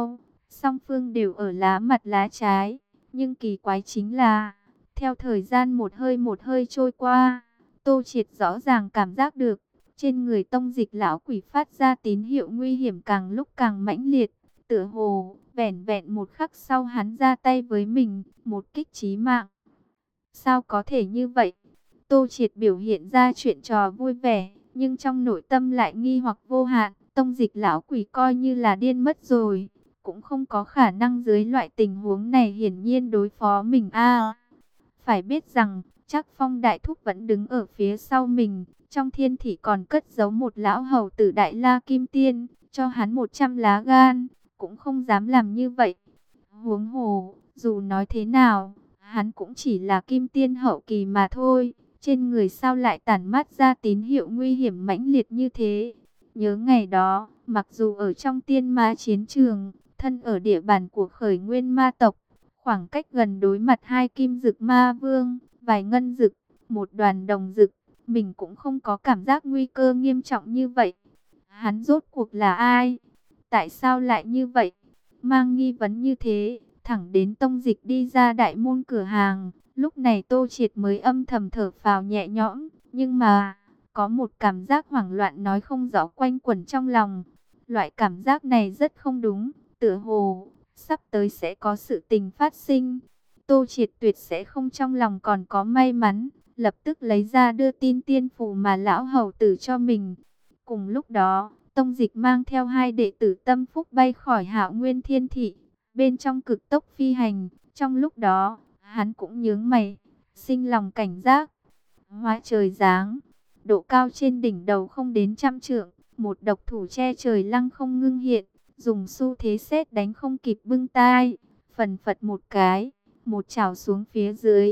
Song phương đều ở lá mặt lá trái, nhưng kỳ quái chính là, theo thời gian một hơi một hơi trôi qua, Tô Triệt rõ ràng cảm giác được, trên người Tông Dịch lão quỷ phát ra tín hiệu nguy hiểm càng lúc càng mãnh liệt, tựa hồ vẻn vẹn một khắc sau hắn ra tay với mình, một kích chí mạng. Sao có thể như vậy? Tô Triệt biểu hiện ra chuyện trò vui vẻ, nhưng trong nội tâm lại nghi hoặc vô hạn. Tông Dịch lão quỷ coi như là điên mất rồi, cũng không có khả năng dưới loại tình huống này hiển nhiên đối phó mình a. Phải biết rằng, chắc Phong đại thúc vẫn đứng ở phía sau mình, trong thiên thị còn cất giấu một lão hầu tử Đại La Kim Tiên, cho hắn một trăm lá gan, cũng không dám làm như vậy. Huống hồ, dù nói thế nào, hắn cũng chỉ là Kim Tiên hậu kỳ mà thôi, trên người sao lại tản mát ra tín hiệu nguy hiểm mãnh liệt như thế. Nhớ ngày đó, mặc dù ở trong tiên ma chiến trường, thân ở địa bàn của khởi nguyên ma tộc, khoảng cách gần đối mặt hai kim dực ma vương, vài ngân dực, một đoàn đồng dực, mình cũng không có cảm giác nguy cơ nghiêm trọng như vậy. Hắn rốt cuộc là ai? Tại sao lại như vậy? Mang nghi vấn như thế, thẳng đến Tông Dịch đi ra đại môn cửa hàng, lúc này Tô Triệt mới âm thầm thở phào nhẹ nhõm, nhưng mà có một cảm giác hoảng loạn nói không rõ quanh quẩn trong lòng. Loại cảm giác này rất không đúng, tựa hồ sắp tới sẽ có sự tình phát sinh. Tô Triệt tuyệt sẽ không trong lòng còn có may mắn, lập tức lấy ra đưa tin tiên phù mà lão hầu tử cho mình. Cùng lúc đó, Tông Dịch mang theo hai đệ tử tâm phúc bay khỏi Hạo Nguyên Thiên Thị, bên trong cực tốc phi hành. Trong lúc đó, hắn cũng nhướng mày, sinh lòng cảnh giác. Hóa trời giáng, độ cao trên đỉnh đầu không đến trăm trượng, một độc thủ che trời lăng không ngưng hiện, dùng xu thế sét đánh không kịp bưng tai, phần phật một cái, một chảo xuống phía dưới.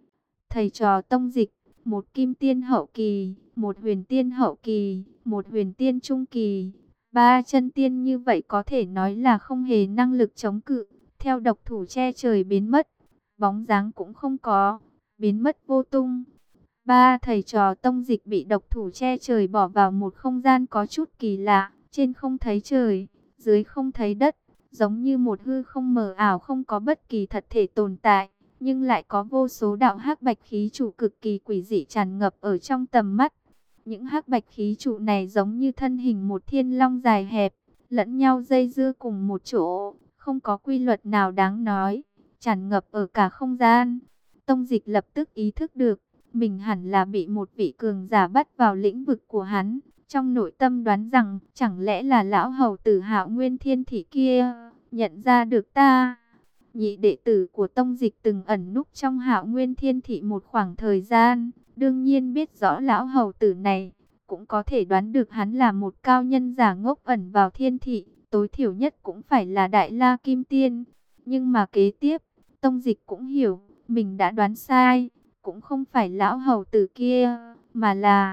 Thầy trò Tông Dịch, một kim tiên hậu kỳ, một huyền tiên hậu kỳ, một huyền tiên trung kỳ, ba chân tiên như vậy có thể nói là không hề năng lực chống cự. Theo độc thủ che trời biến mất, bóng dáng cũng không có, biến mất vô tung. Ba thầy trò Tông Dịch bị độc thủ che trời bỏ vào một không gian có chút kỳ lạ, trên không thấy trời, dưới không thấy đất, giống như một hư không mờ ảo không có bất kỳ thật thể tồn tại, nhưng lại có vô số đạo hắc bạch khí trụ cực kỳ quỷ dị tràn ngập ở trong tầm mắt. Những hắc bạch khí trụ này giống như thân hình một thiên long dài hẹp, lẫn nhau dây dưa cùng một chỗ, không có quy luật nào đáng nói, tràn ngập ở cả không gian. Tông Dịch lập tức ý thức được, mình hẳn là bị một vị cường giả bắt vào lĩnh vực của hắn. Trong nội tâm đoán rằng, chẳng lẽ là lão hầu tử Hạo Nguyên Thiên Thị kia, nhận ra được ta. Nhị đệ tử của Tông Dịch từng ẩn núp trong Hạo Nguyên Thiên Thị một khoảng thời gian, đương nhiên biết rõ lão hầu tử này, cũng có thể đoán được hắn là một cao nhân giả ngốc ẩn vào thiên thị, tối thiểu nhất cũng phải là Đại La Kim Tiên. Nhưng mà kế tiếp, Tông Dịch cũng hiểu, mình đã đoán sai, cũng không phải lão hầu tử kia, mà là...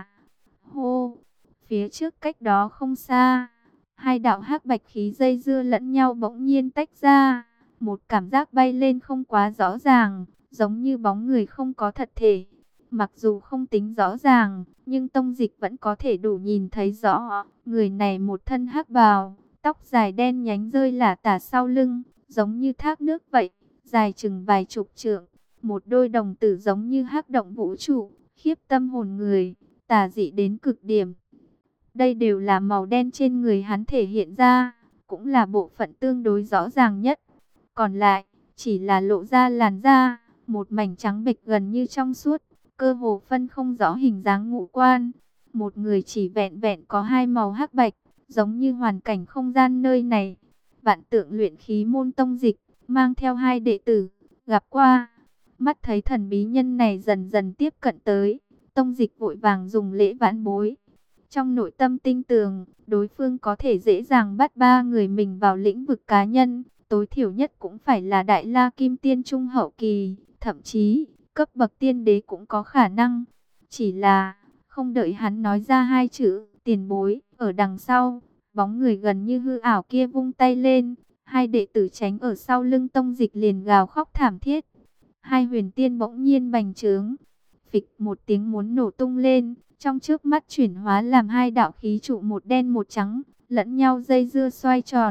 Hô! Phía trước cách đó không xa, hai đạo hắc bạch khí dây dưa lẫn nhau bỗng nhiên tách ra, một cảm giác bay lên không quá rõ ràng, giống như bóng người không có thật thể. Mặc dù không tính rõ ràng, nhưng Tông Dịch vẫn có thể đủ nhìn thấy rõ, người này một thân hắc bào, tóc dài đen nhánh rơi lả tả sau lưng, giống như thác nước vậy, dài chừng vài chục trượng, một đôi đồng tử giống như hắc động vũ trụ, khiếp tâm hồn người, tà dị đến cực điểm. Đây đều là màu đen trên người hắn thể hiện ra, cũng là bộ phận tương đối rõ ràng nhất. Còn lại, chỉ là lộ ra làn da, một mảnh trắng bệch gần như trong suốt, cơ hồ phân không rõ hình dáng ngũ quan. Một người chỉ vẹn vẹn có hai màu hắc bạch, giống như hoàn cảnh không gian nơi này. Vạn Tượng Luyện Khí môn Tông Dịch, mang theo hai đệ tử, gặp qua. Mắt thấy thần bí nhân này dần dần tiếp cận tới, Tông Dịch vội vàng dùng lễ vãn bối. Trong nội tâm tinh tường, đối phương có thể dễ dàng bắt ba người mình vào lĩnh vực cá nhân, tối thiểu nhất cũng phải là Đại La Kim Tiên trung hậu kỳ, thậm chí cấp bậc tiên đế cũng có khả năng. Chỉ là không đợi hắn nói ra hai chữ tiền bối, ở đằng sau, bóng người gần như hư ảo kia vung tay lên, hai đệ tử tránh ở sau lưng Tông Dịch liền gào khóc thảm thiết. Hai huyền tiên bỗng nhiên bành trướng, phịch một tiếng muốn nổ tung lên, trong trước mắt chuyển hóa làm hai đạo khí trụ một đen một trắng, lẫn nhau dây dưa xoay tròn,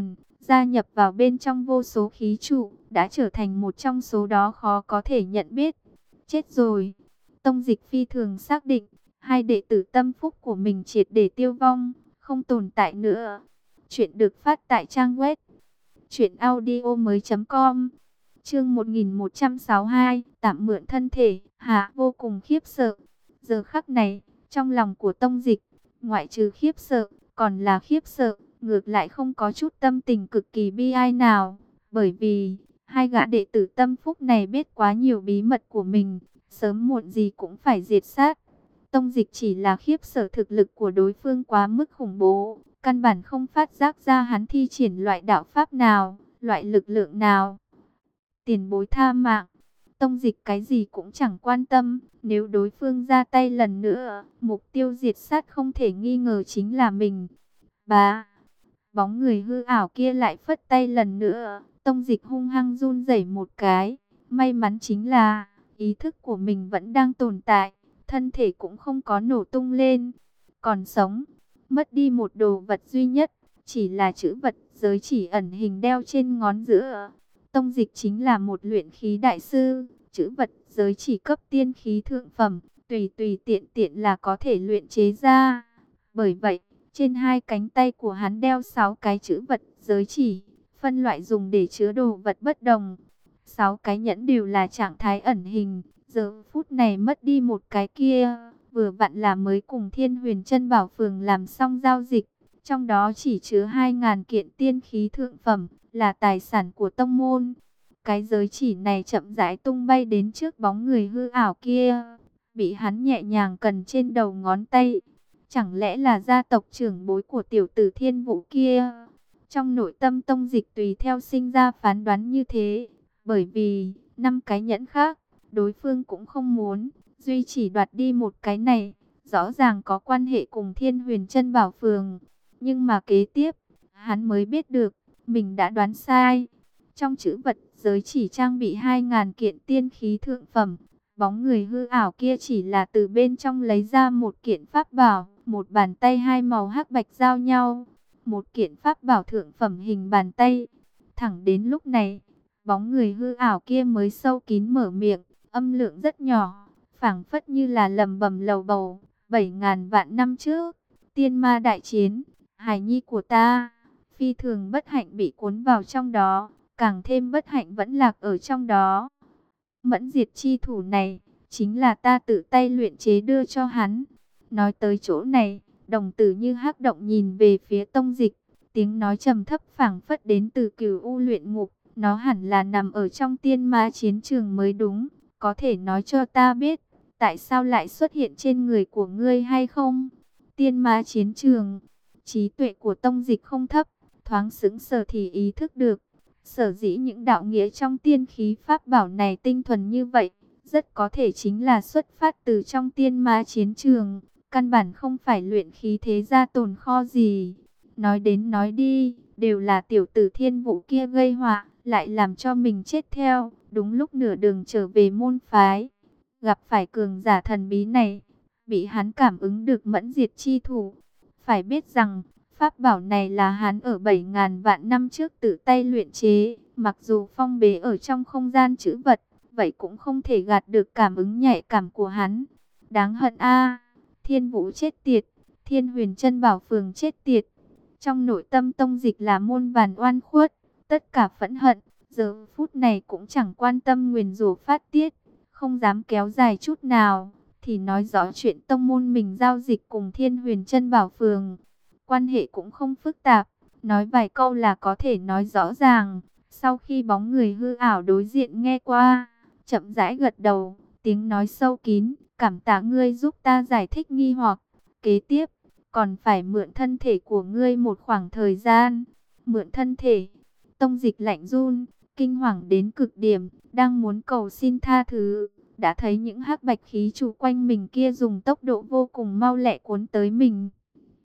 gia nhập vào bên trong vô số khí trụ, đã trở thành một trong số đó khó có thể nhận biết. Chết rồi. Tông Dịch phi thường xác định, hai đệ tử tâm phúc của mình triệt để tiêu vong, không tồn tại nữa. Chuyện được phát tại trang web truyện audio mới chấm com. Chương một nghìn một trăm sáu mươi hai, tạm mượn thân thể. Hạ vô cùng khiếp sợ. Giờ khắc này, trong lòng của Tông Dịch, ngoại trừ khiếp sợ, còn là khiếp sợ, ngược lại không có chút tâm tình cực kỳ bi ai nào, bởi vì hai gã đệ tử tâm phúc này biết quá nhiều bí mật của mình, sớm muộn gì cũng phải diệt sát. Tông Dịch chỉ là khiếp sợ thực lực của đối phương quá mức khủng bố, căn bản không phát giác ra hắn thi triển loại đạo pháp nào, loại lực lượng nào. Tiền bối tha mạng. Tông Dịch cái gì cũng chẳng quan tâm, nếu đối phương ra tay lần nữa, mục tiêu diệt sát không thể nghi ngờ chính là mình. Bá, bóng người hư ảo kia lại phất tay lần nữa, Tông Dịch hung hăng run rẩy một cái. May mắn chính là ý thức của mình vẫn đang tồn tại, thân thể cũng không có nổ tung lên, còn sống. Mất đi một đồ vật duy nhất, chỉ là chữ vật giới chỉ ẩn hình đeo trên ngón giữa. Tông Dịch chính là một luyện khí đại sư, chữ vật giới chỉ cấp tiên khí thượng phẩm, tùy tùy tiện tiện là có thể luyện chế ra. Bởi vậy, trên hai cánh tay của hắn đeo sáu cái chữ vật giới chỉ, phân loại dùng để chứa đồ vật bất đồng. Sáu cái nhẫn đều là trạng thái ẩn hình, giờ phút này mất đi một cái kia, vừa vặn là mới cùng Thiên Huyền Chân Bảo Phường làm xong giao dịch, trong đó chỉ chứa hai ngàn kiện tiên khí thượng phẩm, là tài sản của tông môn. Cái giới chỉ này chậm rãi tung bay đến trước bóng người hư ảo kia, bị hắn nhẹ nhàng cần trên đầu ngón tay. Chẳng lẽ là gia tộc trưởng bối của tiểu tử Thiên Vũ kia? Trong nội tâm Tông Dịch tùy theo sinh ra phán đoán như thế, bởi vì năm cái nhẫn khác, đối phương cũng không muốn, duy chỉ đoạt đi một cái này, rõ ràng có quan hệ cùng Thiên Huyền Chân Bảo Phường. Nhưng mà kế tiếp, hắn mới biết được, mình đã đoán sai. Trong chữ vật giới chỉ trang bị hai ngàn kiện tiên khí thượng phẩm, bóng người hư ảo kia chỉ là từ bên trong lấy ra một kiện pháp bảo, một bàn tay hai màu hắc bạch giao nhau, một kiện pháp bảo thượng phẩm hình bàn tay. Thẳng đến lúc này, bóng người hư ảo kia mới sâu kín mở miệng, âm lượng rất nhỏ, phảng phất như là lầm bầm lầu bầu. Bảy ngàn vạn năm trước, tiên ma đại chiến, hài nhi của ta, phi thường bất hạnh bị cuốn vào trong đó, càng thêm bất hạnh vẫn lạc ở trong đó. Mẫn diệt chi thủ này, chính là ta tự tay luyện chế đưa cho hắn. Nói tới chỗ này, đồng tử như hắc động nhìn về phía Tông Dịch, tiếng nói trầm thấp phảng phất đến từ Cửu U luyện ngục. Nó hẳn là nằm ở trong tiên ma chiến trường mới đúng. Có thể nói cho ta biết, tại sao lại xuất hiện trên người của ngươi hay không? Tiên ma chiến trường, trí tuệ của Tông Dịch không thấp, thoáng sững sờ thì ý thức được. Sở dĩ những đạo nghĩa trong tiên khí pháp bảo này tinh thuần như vậy, rất có thể chính là xuất phát từ trong tiên ma chiến trường, căn bản không phải luyện khí thế gia tồn kho gì. Nói đến nói đi, đều là tiểu tử Thiên Vũ kia gây họa, lại làm cho mình chết theo, đúng lúc nửa đường trở về môn phái. Gặp phải cường giả thần bí này, bị hắn cảm ứng được mẫn diệt chi thủ. Phải biết rằng, pháp bảo này là hắn ở bảy ngàn vạn năm trước tự tay luyện chế, mặc dù phong bế ở trong không gian trữ vật, vậy cũng không thể gạt được cảm ứng nhạy cảm của hắn. Đáng hận a, Thiên Vũ chết tiệt, Thiên Huyền Chân Bảo Phường chết tiệt. Trong nội tâm Tông Dịch là muôn vàn oan khuất, tất cả phẫn hận, giờ phút này cũng chẳng quan tâm nguyền rủa phát tiết, không dám kéo dài chút nào, thì nói rõ chuyện tông môn mình giao dịch cùng Thiên Huyền Chân Bảo Phường. Quan hệ cũng không phức tạp, nói vài câu là có thể nói rõ ràng. Sau khi bóng người hư ảo đối diện nghe qua, chậm rãi gật đầu, tiếng nói sâu kín, cảm tạ ngươi giúp ta giải thích nghi hoặc. Kế tiếp, còn phải mượn thân thể của ngươi một khoảng thời gian. Mượn thân thể, Tông Dịch lạnh run, kinh hoàng đến cực điểm, đang muốn cầu xin tha thứ. Đã thấy những hắc bạch khí trụ quanh mình kia dùng tốc độ vô cùng mau lẹ cuốn tới mình.